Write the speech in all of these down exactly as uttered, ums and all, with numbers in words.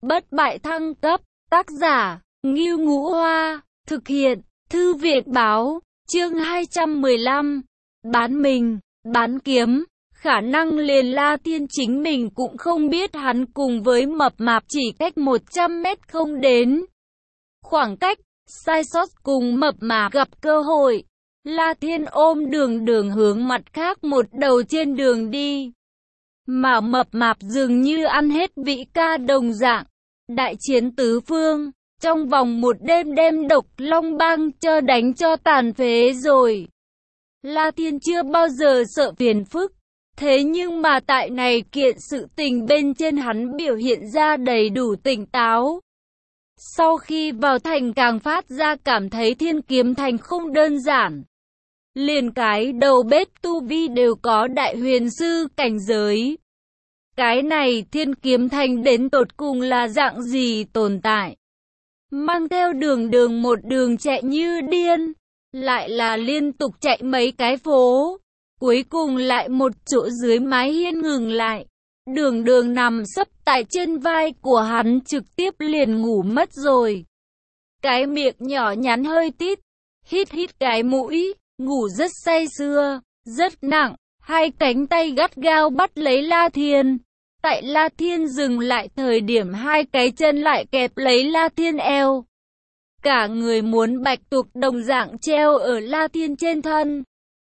bất bại thăng cấp, tác giả, Ngưu Ngũ Hoa, thực hiện, Thư viện Báo, chương hai trăm mười lăm, bán mình, bán kiếm, khả năng liền La Thiên chính mình cũng không biết hắn cùng với mập mạp chỉ cách một trăm mét không đến. Khoảng cách, sai sót cùng mập mạp gặp cơ hội, La Thiên ôm đường đường hướng mặt khác một đầu trên đường đi. Mà mập mạp dường như ăn hết vị ca đồng dạng. Đại chiến tứ phương, trong vòng một đêm đem độc long bang cho đánh cho tàn phế rồi. La Thiên chưa bao giờ sợ phiền phức, thế nhưng mà tại này kiện sự tình bên trên hắn biểu hiện ra đầy đủ tỉnh táo. Sau khi vào thành càng phát ra cảm thấy Thiên Kiếm Thành không đơn giản. Liền cái đầu bếp tu vi đều có đại huyền sư cảnh giới. Cái này Thiên Kiếm Thành đến tột cùng là dạng gì tồn tại? Mang theo đường đường một đường chạy như điên, lại là liên tục chạy mấy cái phố, cuối cùng lại một chỗ dưới mái hiên ngừng lại. Đường đường nằm sấp tại trên vai của hắn trực tiếp liền ngủ mất rồi. Cái miệng nhỏ nhắn hơi tít, hít hít cái mũi, ngủ rất say sưa, rất nặng, hai cánh tay gắt gao bắt lấy La Thiên. Tại La Thiên dừng lại thời điểm hai cái chân lại kẹp lấy La Thiên eo. Cả người muốn bạch tuộc đồng dạng treo ở La Thiên trên thân.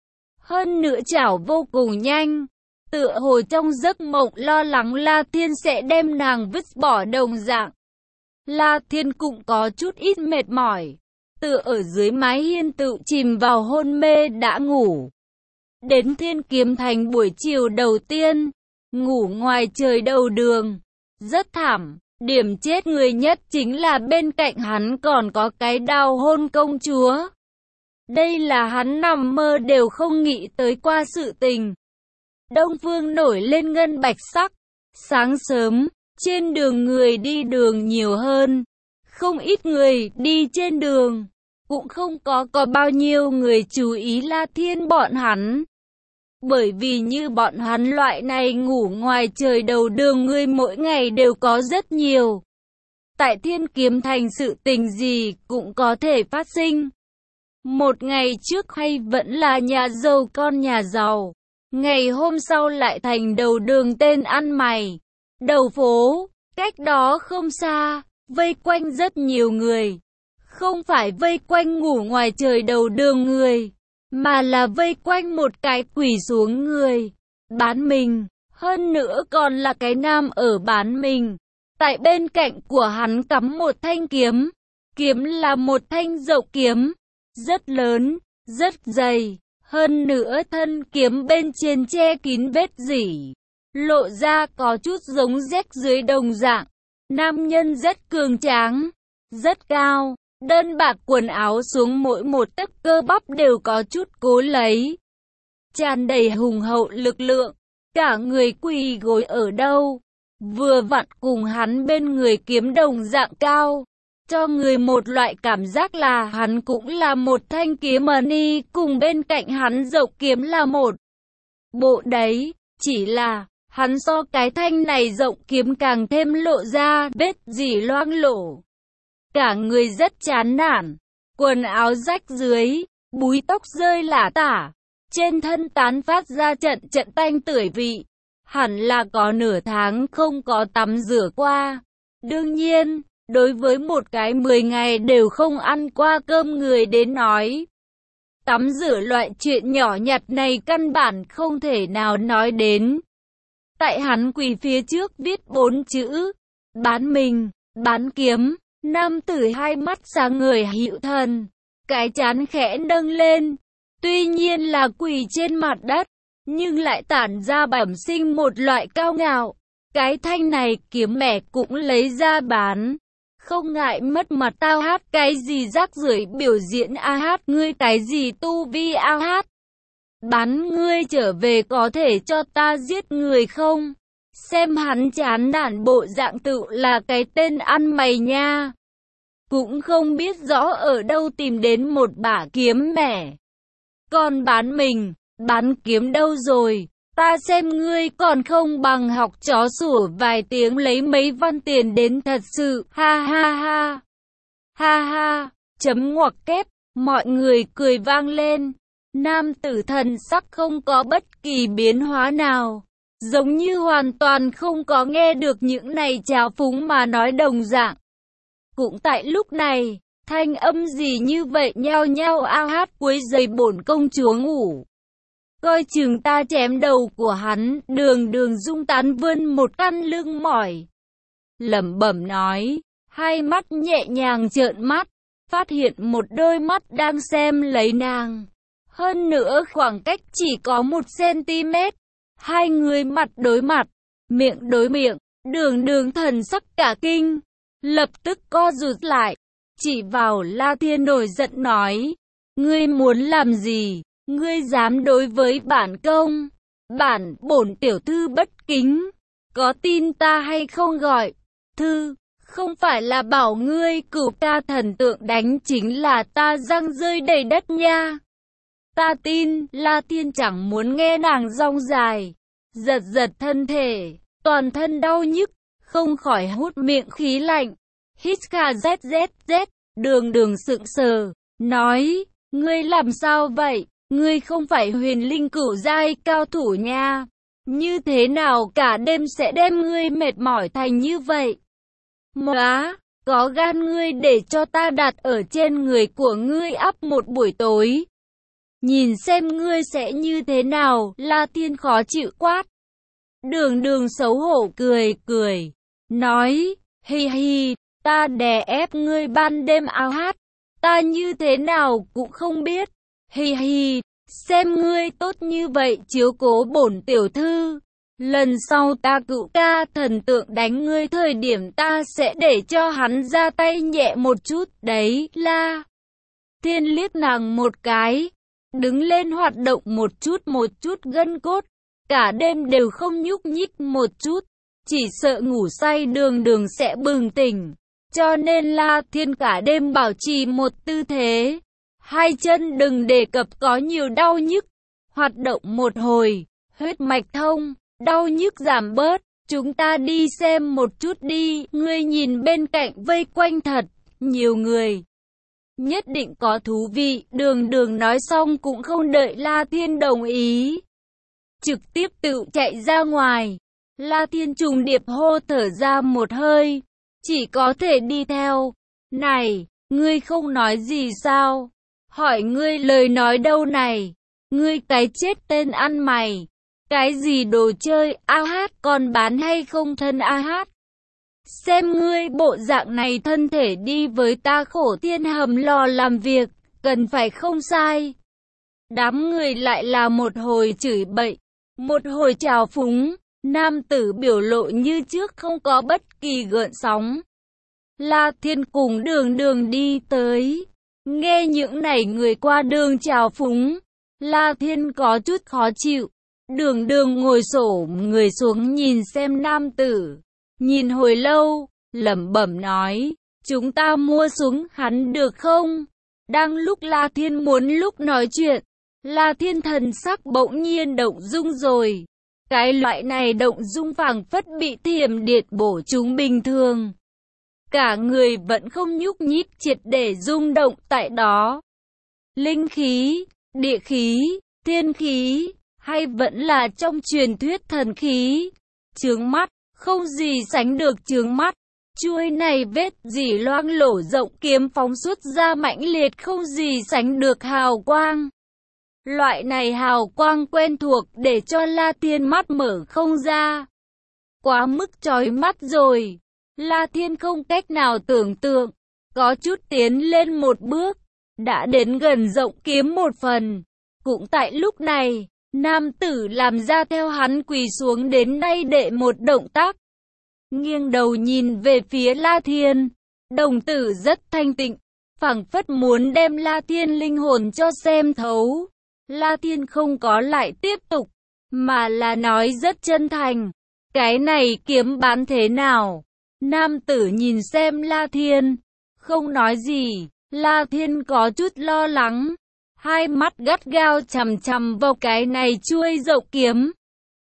Hơn nữa chảo vô cùng nhanh, tựa hồ trong giấc mộng lo lắng La Thiên sẽ đem nàng vứt bỏ đồng dạng. La Thiên cũng có chút ít mệt mỏi, tựa ở dưới mái hiên tự chìm vào hôn mê đã ngủ. Đến Thiên Kiếm Thành buổi chiều đầu tiên, ngủ ngoài trời đầu đường, rất thảm, điểm chết người nhất chính là bên cạnh hắn còn có cái đào hôn công chúa. Đây là hắn nằm mơ đều không nghĩ tới qua sự tình. Đông phương nổi lên ngân bạch sắc, sáng sớm, trên đường người đi đường nhiều hơn, không ít người đi trên đường, cũng không có có bao nhiêu người chú ý La Thiên bọn hắn. Bởi vì như bọn hắn loại này ngủ ngoài trời đầu đường người mỗi ngày đều có rất nhiều. Tại Thiên Kiếm Thành sự tình gì cũng có thể phát sinh. Một ngày trước hay vẫn là nhà giàu con nhà giàu, ngày hôm sau lại thành đầu đường tên ăn mày. Đầu phố, cách đó không xa, vây quanh rất nhiều người. Không phải vây quanh ngủ ngoài trời đầu đường người, mà là vây quanh một cái quỳ xuống người, bán mình, hơn nữa còn là cái nam ở bán mình. Tại bên cạnh của hắn cắm một thanh kiếm, kiếm là một thanh dậu kiếm, rất lớn, rất dày, hơn nữa thân kiếm bên trên che kín vết rỉ, lộ ra có chút giống rách dưới đồng dạng. Nam nhân rất cường tráng, rất cao. Đơn bạc quần áo xuống mỗi một tấc cơ bắp đều có chút cố lấy. Tràn đầy hùng hậu lực lượng, cả người quỳ gối ở đâu, vừa vặn cùng hắn bên người kiếm đồng dạng cao. Cho người một loại cảm giác là hắn cũng là một thanh kiếm ni cùng bên cạnh hắn dậu kiếm là một bộ đấy, chỉ là hắn so cái thanh này rộng kiếm càng thêm lộ ra vết dỉ loang lổ. Cả người rất chán nản, quần áo rách dưới, búi tóc rơi lả tả, trên thân tán phát ra trận trận tanh tưởi vị, hẳn là có nửa tháng không có tắm rửa qua. Đương nhiên, đối với một cái mười ngày đều không ăn qua cơm người đến nói, tắm rửa loại chuyện nhỏ nhặt này căn bản không thể nào nói đến. Tại hắn quỳ phía trước viết bốn chữ, bán mình, bán kiếm. Nam tử hai mắt sáng người hữu thần, cái trán khẽ nâng lên, tuy nhiên là quỳ trên mặt đất, nhưng lại tản ra bẩm sinh một loại cao ngạo. Cái thanh này kiếm mẹ cũng lấy ra bán, không ngại mất mặt tao hát cái gì rác rưởi biểu diễn a hát ngươi cái gì tu vi a hát. Bán ngươi trở về có thể cho ta giết người không? Xem hắn chán nản bộ dạng tự là cái tên ăn mày nha. Cũng không biết rõ ở đâu tìm đến một bả kiếm mẻ. Còn bán mình, bán kiếm đâu rồi? Ta xem ngươi còn không bằng học chó sủa vài tiếng lấy mấy văn tiền đến thật sự, ha ha ha. Ha ha, chấm ngoặc kép, mọi người cười vang lên. Nam tử thần sắc không có bất kỳ biến hóa nào, giống như hoàn toàn không có nghe được những này trào phúng mà nói đồng dạng. Cũng tại lúc này, thanh âm gì như vậy nhao nhao ao hát quấy rầy bổn công chúa ngủ. Coi chừng ta chém đầu của hắn, Đường Đường rung tán vươn một căn lưng mỏi. Lẩm bẩm nói, hai mắt nhẹ nhàng trợn mắt, phát hiện một đôi mắt đang xem lấy nàng. Hơn nữa khoảng cách chỉ có một xăng-ti-mét. Hai người mặt đối mặt, miệng đối miệng, Đường Đường thần sắc cả kinh, lập tức co rụt lại, chỉ vào La Thiên nổi giận nói, ngươi muốn làm gì? Ngươi dám đối với bản công, bản bổn tiểu thư bất kính, có tin ta hay không gọi? Thư, không phải là bảo ngươi cửu ta thần tượng đánh chính là ta răng rơi đầy đất nha. Ta tin, La Thiên chẳng muốn nghe nàng rong dài, giật giật thân thể, toàn thân đau nhức, không khỏi hút miệng khí lạnh, hít kha rét rét rét, Đường Đường sững sờ, nói, ngươi làm sao vậy? Ngươi không phải huyền linh cửu giai cao thủ nha, như thế nào cả đêm sẽ đem ngươi mệt mỏi thành như vậy? Móa, có gan ngươi để cho ta đặt ở trên người của ngươi ắp một buổi tối. Nhìn xem ngươi sẽ như thế nào, La Thiên khó chịu quát. Đường Đường xấu hổ cười cười, nói, hi hi, ta đè ép ngươi ban đêm áo hát, ta như thế nào cũng không biết. Hi hi, xem ngươi tốt như vậy chiếu cố bổn tiểu thư. Lần sau ta cựu ca thần tượng đánh ngươi thời điểm ta sẽ để cho hắn ra tay nhẹ một chút đấy. La Thiên liếc nàng một cái, đứng lên hoạt động một chút một chút gân cốt, cả đêm đều không nhúc nhích một chút, chỉ sợ ngủ say Đường Đường sẽ bừng tỉnh, cho nên La Thiên cả đêm bảo trì một tư thế. Hai chân đừng đề cập có nhiều đau nhức, hoạt động một hồi, huyết mạch thông, đau nhức giảm bớt, chúng ta đi xem một chút đi, ngươi nhìn bên cạnh vây quanh thật, nhiều người. Nhất định có thú vị, Đường Đường nói xong cũng không đợi La Thiên đồng ý. Trực tiếp tự chạy ra ngoài, La Thiên trùng điệp hô thở ra một hơi, chỉ có thể đi theo. Này, ngươi không nói gì sao? Hỏi ngươi lời nói đâu này? Ngươi cái chết tên ăn mày. Cái gì đồ chơi, a hát còn bán hay không thân a hát? Xem ngươi bộ dạng này thân thể đi với ta khổ thiên hầm lò làm việc, cần phải không sai. Đám người lại là một hồi chửi bậy, một hồi trào phúng, nam tử biểu lộ như trước không có bất kỳ gợn sóng. La Thiên cùng Đường Đường đi tới. Nghe những này người qua đường trào phúng, La Thiên có chút khó chịu. Đường Đường ngồi xổm người xuống nhìn xem nam tử, nhìn hồi lâu, lẩm bẩm nói, chúng ta mua súng hắn được không? Đang lúc La Thiên muốn lúc nói chuyện, La Thiên thần sắc bỗng nhiên động dung rồi. Cái loại này động dung phảng phất bị thiểm điện bổ trúng bình thường. Cả người vẫn không nhúc nhích, triệt để rung động tại đó. Linh khí, địa khí, thiên khí, hay vẫn là trong truyền thuyết thần khí. Chướng mắt, không gì sánh được chướng mắt. Chuôi này vết dỉ loang lổ rộng kiếm phóng xuất ra mãnh liệt không gì sánh được hào quang. Loại này hào quang quen thuộc để cho La Thiên mắt mở không ra. Quá mức chói mắt rồi. La Thiên không cách nào tưởng tượng, có chút tiến lên một bước, đã đến gần rộng kiếm một phần. Cũng tại lúc này, nam tử làm ra theo hắn quỳ xuống đến nay đệ một động tác. Nghiêng đầu nhìn về phía La Thiên, đồng tử rất thanh tịnh, phảng phất muốn đem La Thiên linh hồn cho xem thấu. La Thiên không có lại tiếp tục, mà là nói rất chân thành, cái này kiếm bán thế nào? Nam tử nhìn xem La Thiên, không nói gì. La Thiên có chút lo lắng, hai mắt gắt gao chằm chằm vào cái này chuôi rộng kiếm.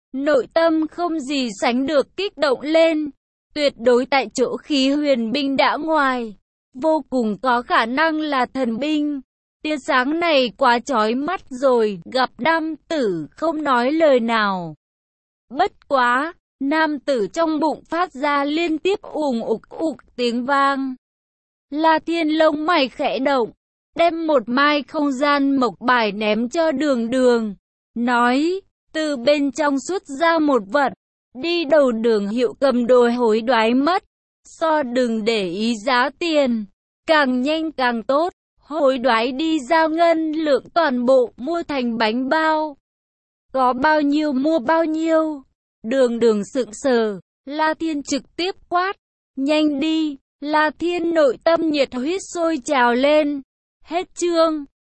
nội tâm không gì sánh được kích động lên. Tuyệt đối tại chỗ khí huyền binh đã ngoài, vô cùng có khả năng là thần binh. Tia sáng này quá chói mắt rồi, gặp nam tử không nói lời nào. Bất quá, nam tử trong bụng phát ra liên tiếp ùm ục ục tiếng vang. La Thiên lông mày khẽ động, đem một mai không gian mộc bài ném cho Đường Đường, nói, từ bên trong xuất ra một vật, đi đầu Đường Hiệu cầm đồ hối đoái mất, so đừng để ý giá tiền, càng nhanh càng tốt, hối đoái đi giao ngân lượng toàn bộ mua thành bánh bao. Có bao nhiêu mua bao nhiêu. Đường Đường sững sờ, La Thiên trực tiếp quát, nhanh đi. La Thiên nội tâm nhiệt huyết sôi trào lên. Hết chương.